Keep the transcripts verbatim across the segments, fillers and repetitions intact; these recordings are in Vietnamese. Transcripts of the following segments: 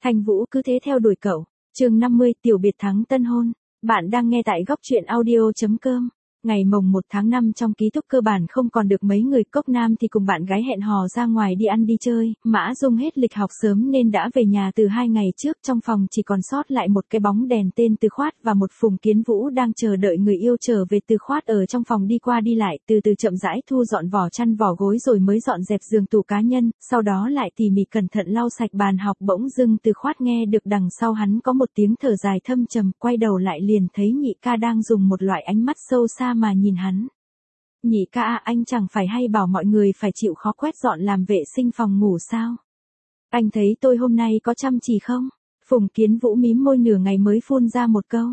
Thanh Vũ cứ thế theo đuổi cậu. Chương năm mươi, tiểu biệt thắng tân hôn. Bạn đang nghe tại góc truyện audio chấm com. Ngày mồng một tháng năm trong ký túc cơ bản không còn được mấy người, Cốc Nam thì cùng bạn gái hẹn hò ra ngoài đi ăn đi chơi, Mã Dung hết lịch học sớm nên đã về nhà từ hai ngày trước, trong phòng chỉ còn sót lại một cái bóng đèn tên Từ Khoát và một Phùng Kiến Vũ đang chờ đợi người yêu trở về. Từ Khoát ở trong phòng đi qua đi lại, từ từ chậm rãi thu dọn vỏ chăn vỏ gối rồi mới dọn dẹp giường tủ cá nhân, sau đó lại tỉ mỉ cẩn thận lau sạch bàn học. Bỗng dưng Từ Khoát nghe được đằng sau hắn có một tiếng thở dài thâm trầm, quay đầu lại liền thấy nhị ca đang dùng một loại ánh mắt sâu xa mà nhìn hắn. Nhị ca à, anh chẳng phải hay bảo mọi người phải chịu khó quét dọn làm vệ sinh phòng ngủ sao? Anh thấy tôi hôm nay có chăm chỉ không? Phùng Kiến Vũ mím môi nửa ngày mới phun ra một câu.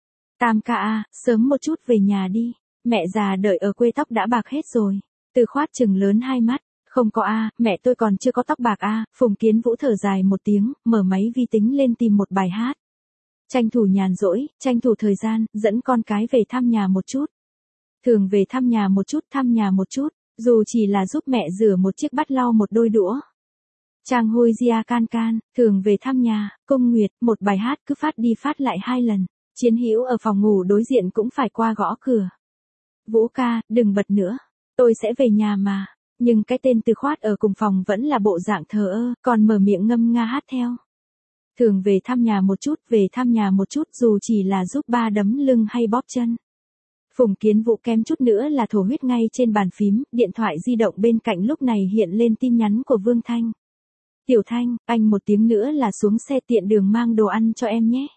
Tam ca à, sớm một chút về nhà đi, mẹ già đợi ở quê tóc đã bạc hết rồi. Từ Khoát trừng lớn hai mắt. Không có a, à, mẹ tôi còn chưa có tóc bạc a. À. Phùng Kiến Vũ thở dài một tiếng, mở máy vi tính lên tìm một bài hát. Tranh thủ nhàn rỗi, tranh thủ thời gian, dẫn con cái về thăm nhà một chút. Thường về thăm nhà một chút, thăm nhà một chút, dù chỉ là giúp mẹ rửa một chiếc bát lau một đôi đũa. Trang Hôi Gia Can Can, thường về thăm nhà, Cung Nguyệt, một bài hát cứ phát đi phát lại hai lần. Chiến Hữu ở phòng ngủ đối diện cũng phải qua gõ cửa. Vũ ca, đừng bật nữa, tôi sẽ về nhà mà. Nhưng cái tên Từ Khoát ở cùng phòng vẫn là bộ dạng thờ ơ, còn mở miệng ngâm nga hát theo. Thường về thăm nhà một chút, về thăm nhà một chút, dù chỉ là giúp ba đấm lưng hay bóp chân. Phùng Kiến Vũ kém chút nữa là thổ huyết ngay trên bàn phím, điện thoại di động bên cạnh lúc này hiện lên tin nhắn của Vương Thanh. Tiểu Thanh, anh một tiếng nữa là xuống xe, tiện đường mang đồ ăn cho em nhé.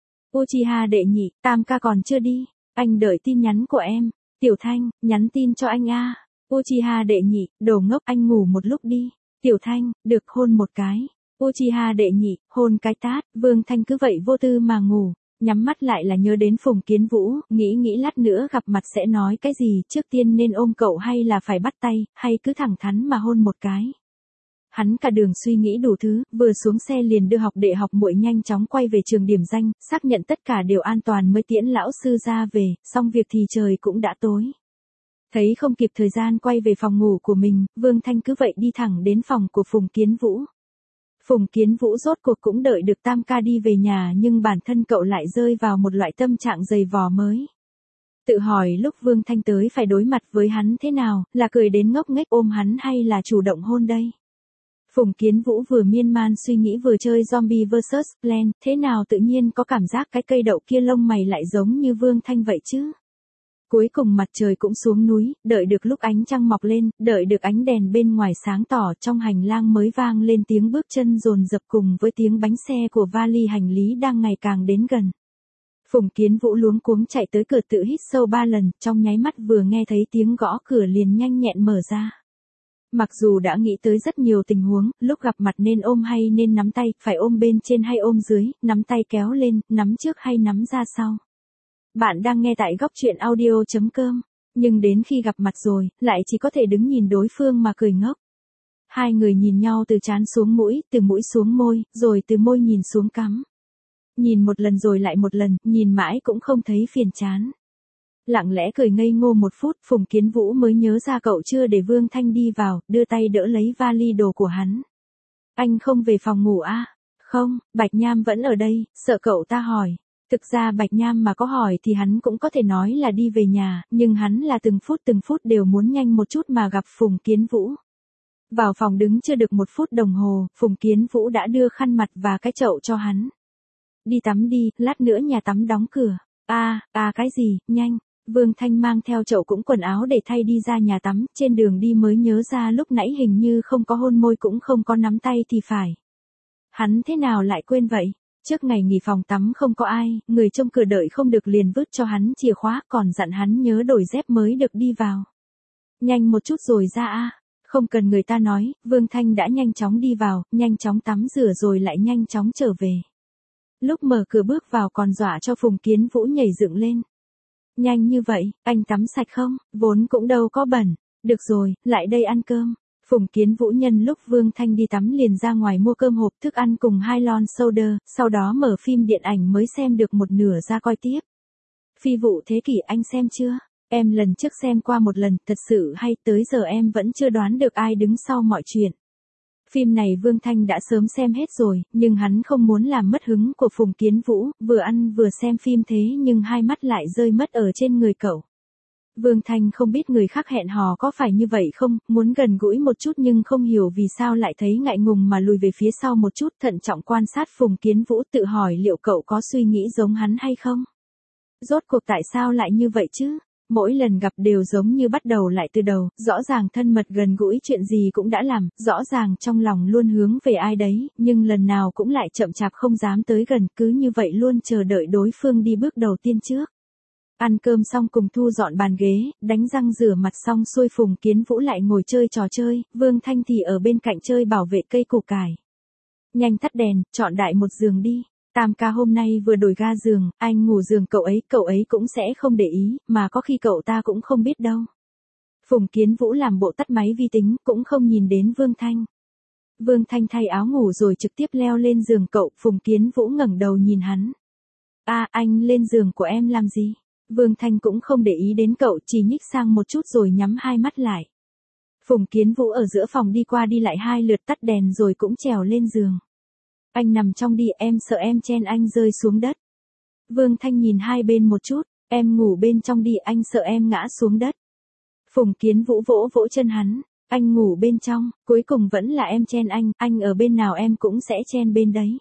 Uchiha đệ nhị, Tam ca còn chưa đi, anh đợi tin nhắn của em. Tiểu Thanh, nhắn tin cho anh a. Uchiha đệ nhị, đồ ngốc, anh ngủ một lúc đi. Tiểu Thanh, được hôn một cái. Uchiha đệ nhị, hôn cái tát. Vương Thanh cứ vậy vô tư mà ngủ, nhắm mắt lại là nhớ đến Phùng Kiến Vũ, nghĩ nghĩ lát nữa gặp mặt sẽ nói cái gì, trước tiên nên ôm cậu hay là phải bắt tay, hay cứ thẳng thắn mà hôn một cái. Hắn cả đường suy nghĩ đủ thứ, vừa xuống xe liền đưa học đệ học muội nhanh chóng quay về trường điểm danh, xác nhận tất cả đều an toàn mới tiễn lão sư ra về, xong việc thì trời cũng đã tối. Thấy không kịp thời gian quay về phòng ngủ của mình, Vương Thanh cứ vậy đi thẳng đến phòng của Phùng Kiến Vũ. Phùng Kiến Vũ rốt cuộc cũng đợi được Tam ca đi về nhà, nhưng bản thân cậu lại rơi vào một loại tâm trạng dày vò mới. Tự hỏi lúc Vương Thanh tới phải đối mặt với hắn thế nào, là cười đến ngốc nghếch ôm hắn hay là chủ động hôn đây? Phùng Kiến Vũ vừa miên man suy nghĩ vừa chơi Zombie versus Plant, thế nào tự nhiên có cảm giác cái cây đậu kia lông mày lại giống như Vương Thanh vậy chứ? Cuối cùng mặt trời cũng xuống núi, đợi được lúc ánh trăng mọc lên, đợi được ánh đèn bên ngoài sáng tỏ, trong hành lang mới vang lên tiếng bước chân dồn dập cùng với tiếng bánh xe của vali hành lý đang ngày càng đến gần. Phùng Kiến Vũ luống cuống chạy tới cửa tự hít sâu ba lần, trong nháy mắt vừa nghe thấy tiếng gõ cửa liền nhanh nhẹn mở ra. Mặc dù đã nghĩ tới rất nhiều tình huống, lúc gặp mặt nên ôm hay nên nắm tay, phải ôm bên trên hay ôm dưới, nắm tay kéo lên, nắm trước hay nắm ra sau. Bạn đang nghe tại góc truyện audio chấm com, nhưng đến khi gặp mặt rồi, lại chỉ có thể đứng nhìn đối phương mà cười ngốc. Hai người nhìn nhau từ trán xuống mũi, từ mũi xuống môi, rồi từ môi nhìn xuống cằm. Nhìn một lần rồi lại một lần, nhìn mãi cũng không thấy phiền chán. Lặng lẽ cười ngây ngô một phút, Phùng Kiến Vũ mới nhớ ra cậu chưa để Vương Thanh đi vào, đưa tay đỡ lấy vali đồ của hắn. Anh không về phòng ngủ à? Không, Bạch Nham vẫn ở đây, sợ cậu ta hỏi. Thực ra Bạch Nham mà có hỏi thì hắn cũng có thể nói là đi về nhà, nhưng hắn là từng phút từng phút đều muốn nhanh một chút mà gặp Phùng Kiến Vũ. Vào phòng đứng chưa được một phút đồng hồ, Phùng Kiến Vũ đã đưa khăn mặt và cái chậu cho hắn. Đi tắm đi, lát nữa nhà tắm đóng cửa. À, à cái gì, nhanh. Vương Thanh mang theo chậu cũng quần áo để thay đi ra nhà tắm, trên đường đi mới nhớ ra lúc nãy hình như không có hôn môi cũng không có nắm tay thì phải. Hắn thế nào lại quên vậy? Trước ngày nghỉ phòng tắm không có ai, người trông cửa đợi không được liền vứt cho hắn chìa khóa, còn dặn hắn nhớ đổi dép mới được đi vào. Nhanh một chút rồi ra a. Không cần người ta nói, Vương Thanh đã nhanh chóng đi vào, nhanh chóng tắm rửa rồi lại nhanh chóng trở về. Lúc mở cửa bước vào còn dọa cho Phùng Kiến Vũ nhảy dựng lên. Nhanh như vậy, anh tắm sạch không? Vốn cũng đâu có bẩn. Được rồi, lại đây ăn cơm. Phùng Kiến Vũ nhân lúc Vương Thanh đi tắm liền ra ngoài mua cơm hộp thức ăn cùng hai lon soda, sau đó mở phim điện ảnh mới xem được một nửa ra coi tiếp. Phi vụ thế kỷ anh xem chưa? Em lần trước xem qua một lần, thật sự hay, tới giờ em vẫn chưa đoán được ai đứng sau mọi chuyện. Phim này Vương Thanh đã sớm xem hết rồi, nhưng hắn không muốn làm mất hứng của Phùng Kiến Vũ, vừa ăn vừa xem phim thế nhưng hai mắt lại rơi mất ở trên người cậu. Vương Thanh không biết người khác hẹn hò có phải như vậy không, muốn gần gũi một chút nhưng không hiểu vì sao lại thấy ngại ngùng mà lùi về phía sau một chút, thận trọng quan sát Phùng Kiến Vũ, tự hỏi liệu cậu có suy nghĩ giống hắn hay không. Rốt cuộc tại sao lại như vậy chứ? Mỗi lần gặp đều giống như bắt đầu lại từ đầu, rõ ràng thân mật gần gũi chuyện gì cũng đã làm, rõ ràng trong lòng luôn hướng về ai đấy, nhưng lần nào cũng lại chậm chạp không dám tới gần, cứ như vậy luôn chờ đợi đối phương đi bước đầu tiên trước. Ăn cơm xong cùng thu dọn bàn ghế, đánh răng rửa mặt xong xuôi Phùng Kiến Vũ lại ngồi chơi trò chơi, Vương Thanh thì ở bên cạnh chơi bảo vệ cây củ cải. Nhanh tắt đèn, chọn đại một giường đi. Tam ca hôm nay vừa đổi ga giường, anh ngủ giường cậu ấy, cậu ấy cũng sẽ không để ý, mà có khi cậu ta cũng không biết đâu. Phùng Kiến Vũ làm bộ tắt máy vi tính, cũng không nhìn đến Vương Thanh. Vương Thanh thay áo ngủ rồi trực tiếp leo lên giường cậu, Phùng Kiến Vũ ngẩng đầu nhìn hắn. À, anh lên giường của em làm gì? Vương Thanh cũng không để ý đến cậu, chỉ nhích sang một chút rồi nhắm hai mắt lại. Phùng Kiến Vũ ở giữa phòng đi qua đi lại hai lượt, tắt đèn rồi cũng trèo lên giường. Anh nằm trong đi, em sợ em chen anh rơi xuống đất. Vương Thanh nhìn hai bên một chút, em ngủ bên trong đi, anh sợ em ngã xuống đất. Phùng Kiến Vũ vỗ vỗ chân hắn, anh ngủ bên trong, cuối cùng vẫn là em chen anh, anh ở bên nào em cũng sẽ chen bên đấy.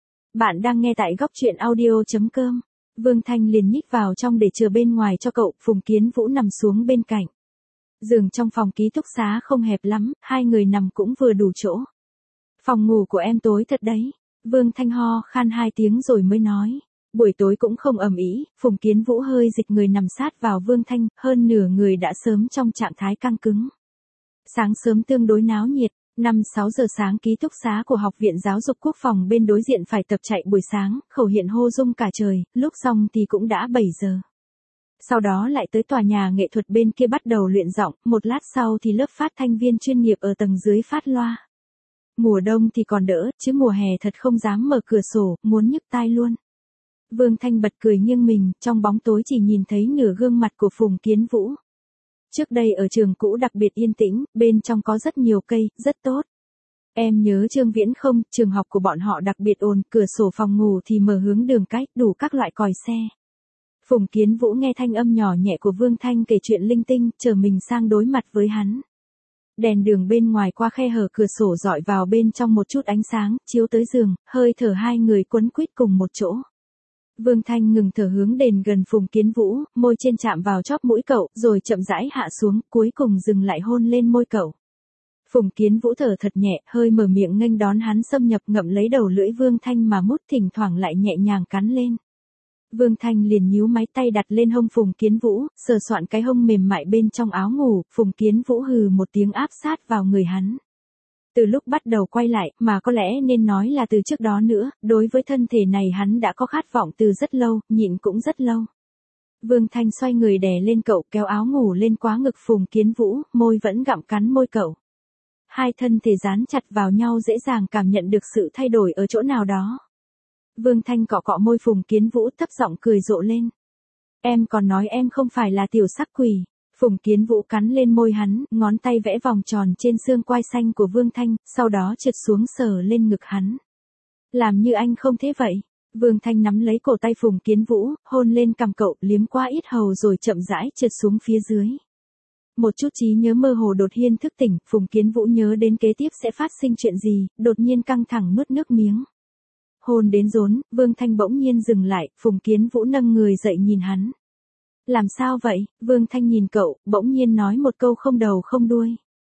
Bạn đang nghe tại góc truyện audio chấm com. Vương Thanh liền nhích vào trong để chờ bên ngoài cho cậu, Phùng Kiến Vũ nằm xuống bên cạnh. Giường trong phòng ký túc xá không hẹp lắm, hai người nằm cũng vừa đủ chỗ. Phòng ngủ của em tối thật đấy. Vương Thanh ho khan hai tiếng rồi mới nói. Buổi tối cũng không ầm ĩ, Phùng Kiến Vũ hơi dịch người nằm sát vào Vương Thanh, hơn nửa người đã sớm trong trạng thái căng cứng. Sáng sớm tương đối náo nhiệt, năm sáu giờ sáng ký túc xá của Học viện Giáo dục Quốc phòng bên đối diện phải tập chạy buổi sáng, khẩu hiện hô rung cả trời, lúc xong thì cũng đã bảy giờ. Sau đó lại tới tòa nhà nghệ thuật bên kia bắt đầu luyện giọng, một lát sau thì lớp phát thanh viên chuyên nghiệp ở tầng dưới phát loa. Mùa đông thì còn đỡ, chứ mùa hè thật không dám mở cửa sổ, muốn nhức tai luôn. Vương Thanh bật cười nghiêng mình, trong bóng tối chỉ nhìn thấy nửa gương mặt của Phùng Kiến Vũ. Trước đây ở trường cũ đặc biệt yên tĩnh, bên trong có rất nhiều cây, rất tốt. Em nhớ Trương Viễn không, trường học của bọn họ đặc biệt ồn, cửa sổ phòng ngủ thì mở hướng đường cách, đủ các loại còi xe. Phùng Kiến Vũ nghe thanh âm nhỏ nhẹ của Vương Thanh kể chuyện linh tinh, trở mình sang đối mặt với hắn. Đèn đường bên ngoài qua khe hở cửa sổ dọi vào bên trong một chút ánh sáng, chiếu tới giường, hơi thở hai người quấn quýt cùng một chỗ. Vương Thanh ngừng thở hướng đền gần Phùng Kiến Vũ, môi trên chạm vào chóp mũi cậu, rồi chậm rãi hạ xuống, cuối cùng dừng lại hôn lên môi cậu. Phùng Kiến Vũ thở thật nhẹ, hơi mở miệng nghênh đón hắn xâm nhập, ngậm lấy đầu lưỡi Vương Thanh mà mút, thỉnh thoảng lại nhẹ nhàng cắn lên. Vương Thanh liền nhíu máy, tay đặt lên hông Phùng Kiến Vũ, sờ soạn cái hông mềm mại bên trong áo ngủ, Phùng Kiến Vũ hừ một tiếng áp sát vào người hắn. Từ lúc bắt đầu quay lại, mà có lẽ nên nói là từ trước đó nữa, đối với thân thể này hắn đã có khát vọng từ rất lâu, nhịn cũng rất lâu. Vương Thanh xoay người đè lên cậu, kéo áo ngủ lên quá ngực Phùng Kiến Vũ, môi vẫn gặm cắn môi cậu. Hai thân thể dán chặt vào nhau, dễ dàng cảm nhận được sự thay đổi ở chỗ nào đó. Vương Thanh cọ cọ môi Phùng Kiến Vũ, thấp giọng cười rộ lên. Em còn nói em không phải là tiểu sắc quỷ. Phùng Kiến Vũ cắn lên môi hắn, ngón tay vẽ vòng tròn trên xương quai xanh của Vương Thanh, sau đó trượt xuống sờ lên ngực hắn. Làm như anh không thế vậy. Vương Thanh nắm lấy cổ tay Phùng Kiến Vũ, hôn lên cằm cậu, liếm qua yết hầu rồi chậm rãi trượt xuống phía dưới. Một chút trí nhớ mơ hồ đột nhiên thức tỉnh, Phùng Kiến Vũ nhớ đến kế tiếp sẽ phát sinh chuyện gì, đột nhiên căng thẳng nuốt nước miếng. Hôn đến rốn, Vương Thanh bỗng nhiên dừng lại, Phùng Kiến Vũ nâng người dậy nhìn hắn. Làm sao vậy? Vương Thanh nhìn cậu, bỗng nhiên nói một câu không đầu không đuôi.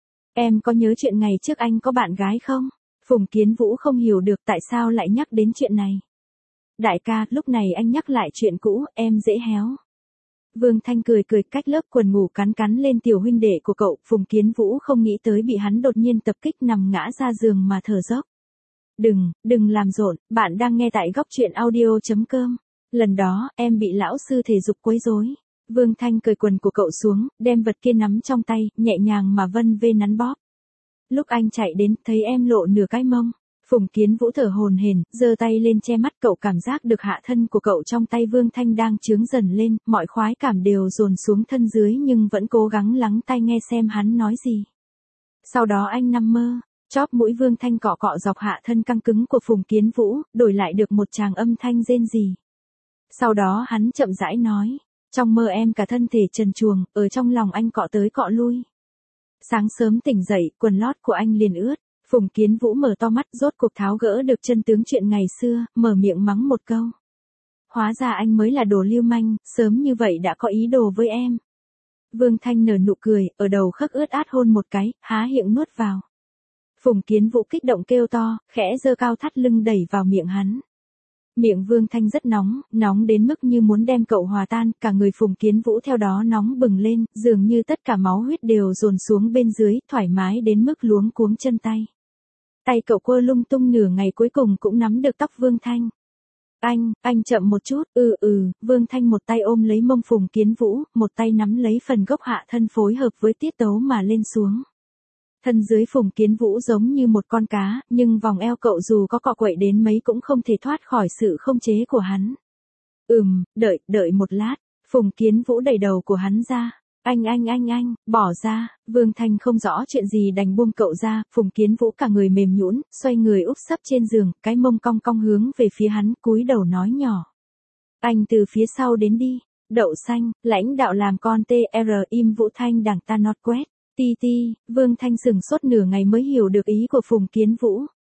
Em có nhớ chuyện ngày trước anh có bạn gái không? Phùng Kiến Vũ không hiểu được tại sao lại nhắc đến chuyện này. Đại ca, lúc này anh nhắc lại chuyện cũ, em dễ héo. Vương Thanh cười cười, cách lớp quần ngủ cắn cắn lên tiểu huynh đệ của cậu, Phùng Kiến Vũ không nghĩ tới bị hắn đột nhiên tập kích, nằm ngã ra giường mà thở dốc. Đừng, đừng làm rộn, bạn đang nghe tại góc truyện audio chấm com. Lần đó, em bị lão sư thể dục quấy rối. Vương Thanh cởi quần của cậu xuống, đem vật kia nắm trong tay, nhẹ nhàng mà vân vê nắn bóp. Lúc anh chạy đến, thấy em lộ nửa cái mông. Phùng Kiến Vũ thở hổn hển, giơ tay lên che mắt cậu, cảm giác được hạ thân của cậu trong tay Vương Thanh đang chướng dần lên, mọi khoái cảm đều dồn xuống thân dưới nhưng vẫn cố gắng lắng tai nghe xem hắn nói gì. Sau đó anh nằm mơ, Chóp mũi Vương Thanh cọ cọ dọc hạ thân căng cứng của Phùng Kiến Vũ, đổi lại được một tràng âm thanh rên rỉ. Sau đó hắn chậm rãi nói, trong mơ em cả thân thể trần truồng, ở trong lòng anh cọ tới cọ lui. Sáng sớm tỉnh dậy, quần lót của anh liền ướt. Phùng Kiến Vũ mở to mắt, rốt cuộc tháo gỡ được chân tướng chuyện ngày xưa, mở miệng mắng một câu. Hóa ra anh mới là đồ lưu manh, sớm như vậy đã có ý đồ với em. Vương Thanh nở nụ cười, ở đầu khắc ướt át hôn một cái, há miệng nuốt vào. Phùng Kiến Vũ kích động kêu to, khẽ giơ cao thắt lưng đẩy vào miệng hắn. Miệng Vương Thanh rất nóng, nóng đến mức như muốn đem cậu hòa tan, cả người Phùng Kiến Vũ theo đó nóng bừng lên, dường như tất cả máu huyết đều dồn xuống bên dưới, thoải mái đến mức luống cuống chân tay. Tay cậu quơ lung tung nửa ngày cuối cùng cũng nắm được tóc Vương Thanh. Anh, anh chậm một chút, ừ ừ, Vương Thanh một tay ôm lấy mông Phùng Kiến Vũ, một tay nắm lấy phần gốc hạ thân phối hợp với tiết tấu mà lên xuống. Thân dưới Phùng Kiến Vũ giống như một con cá, nhưng vòng eo cậu dù có cọ quậy đến mấy cũng không thể thoát khỏi sự không chế của hắn. Ừm, đợi, đợi một lát, Phùng Kiến Vũ đẩy đầu của hắn ra. Anh anh anh anh, bỏ ra, Vương Thanh không rõ chuyện gì đành buông cậu ra, Phùng Kiến Vũ cả người mềm nhũn, xoay người úp sấp trên giường, cái mông cong cong hướng về phía hắn, cúi đầu nói nhỏ. Anh từ phía sau đến đi, đậu xanh, lãnh đạo làm con tê rờ im Vũ Thanh đảng ta not quét, ti ti, Vương Thanh sừng sốt nửa ngày mới hiểu được ý của Phùng Kiến Vũ.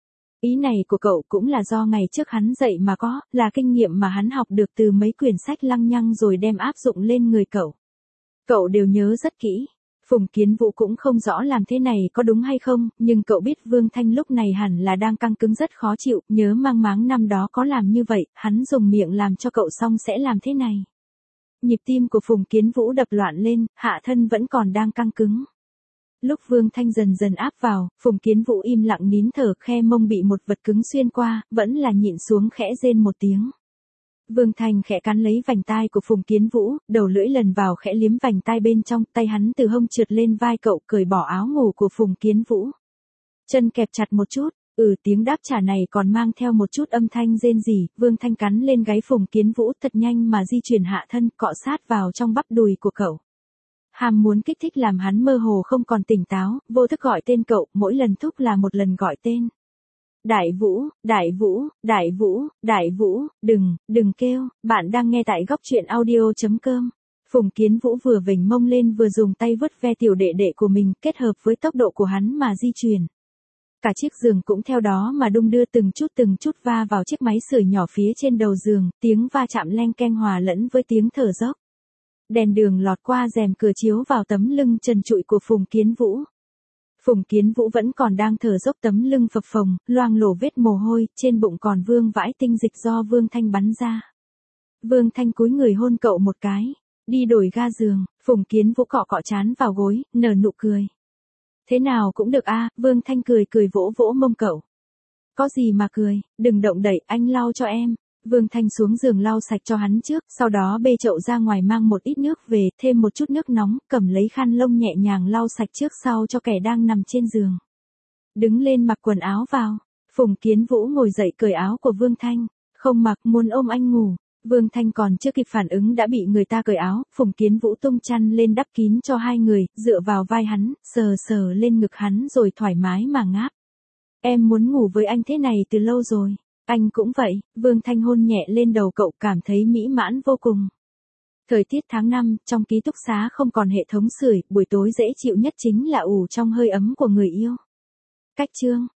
Ý này của cậu cũng là do ngày trước hắn dạy mà có, là kinh nghiệm mà hắn học được từ mấy quyển sách lăng nhăng rồi đem áp dụng lên người cậu. Cậu đều nhớ rất kỹ. Phùng Kiến Vũ cũng không rõ làm thế này có đúng hay không, nhưng cậu biết Vương Thanh lúc này hẳn là đang căng cứng rất khó chịu, nhớ mang máng năm đó có làm như vậy, hắn dùng miệng làm cho cậu xong sẽ làm thế này. Nhịp tim của Phùng Kiến Vũ đập loạn lên, hạ thân vẫn còn đang căng cứng. Lúc Vương Thanh dần dần áp vào, Phùng Kiến Vũ im lặng nín thở, khe mông bị một vật cứng xuyên qua, vẫn là nhịn xuống khẽ rên một tiếng. Vương Thanh khẽ cắn lấy vành tai của Phùng Kiến Vũ, đầu lưỡi lần vào khẽ liếm vành tai bên trong, tay hắn từ hông trượt lên vai cậu, cởi bỏ áo ngủ của Phùng Kiến Vũ. Chân kẹp chặt một chút, ừ tiếng đáp trả này còn mang theo một chút âm thanh rên rỉ, Vương Thanh cắn lên gáy Phùng Kiến Vũ thật nhanh mà di chuyển hạ thân, cọ sát vào trong bắp đùi của cậu. Ham muốn kích thích làm hắn mơ hồ không còn tỉnh táo, vô thức gọi tên cậu, mỗi lần thúc là một lần gọi tên. Đại Vũ, Đại Vũ, Đại Vũ, Đại Vũ, đừng, đừng kêu, bạn đang nghe tại góc truyện audio chấm com. Phùng Kiến Vũ vừa vểnh mông lên vừa dùng tay vớt ve tiểu đệ đệ của mình, kết hợp với tốc độ của hắn mà di chuyển. Cả chiếc giường cũng theo đó mà đung đưa từng chút từng chút va vào chiếc máy sưởi nhỏ phía trên đầu giường, tiếng va chạm leng keng hòa lẫn với tiếng thở dốc. Đèn đường lọt qua rèm cửa chiếu vào tấm lưng trần trụi của Phùng Kiến Vũ. Phùng Kiến Vũ vẫn còn đang thở dốc, tấm lưng phập phồng, loang lổ vết mồ hôi, trên bụng còn vương vãi tinh dịch do Vương Thanh bắn ra. Vương Thanh cúi người hôn cậu một cái, đi đổi ga giường, Phùng Kiến Vũ cọ cọ trán vào gối, nở nụ cười. Thế nào cũng được a, Vương Thanh cười cười vỗ vỗ mông cậu. Có gì mà cười, đừng động đậy, anh lau cho em. Vương Thanh xuống giường lau sạch cho hắn trước, sau đó bê chậu ra ngoài mang một ít nước về, thêm một chút nước nóng, cầm lấy khăn lông nhẹ nhàng lau sạch trước sau cho kẻ đang nằm trên giường. Đứng lên mặc quần áo vào, Phùng Kiến Vũ ngồi dậy cởi áo của Vương Thanh, không mặc muốn ôm anh ngủ. Vương Thanh còn chưa kịp phản ứng đã bị người ta cởi áo, Phùng Kiến Vũ tung chăn lên đắp kín cho hai người, dựa vào vai hắn, sờ sờ lên ngực hắn rồi thoải mái mà ngáp. Em muốn ngủ với anh thế này từ lâu rồi. Anh cũng vậy, Vương Thanh hôn nhẹ lên đầu cậu, cảm thấy mỹ mãn vô cùng. Thời tiết tháng năm, trong ký túc xá không còn hệ thống sưởi, buổi tối dễ chịu nhất chính là ủ trong hơi ấm của người yêu. Cách chương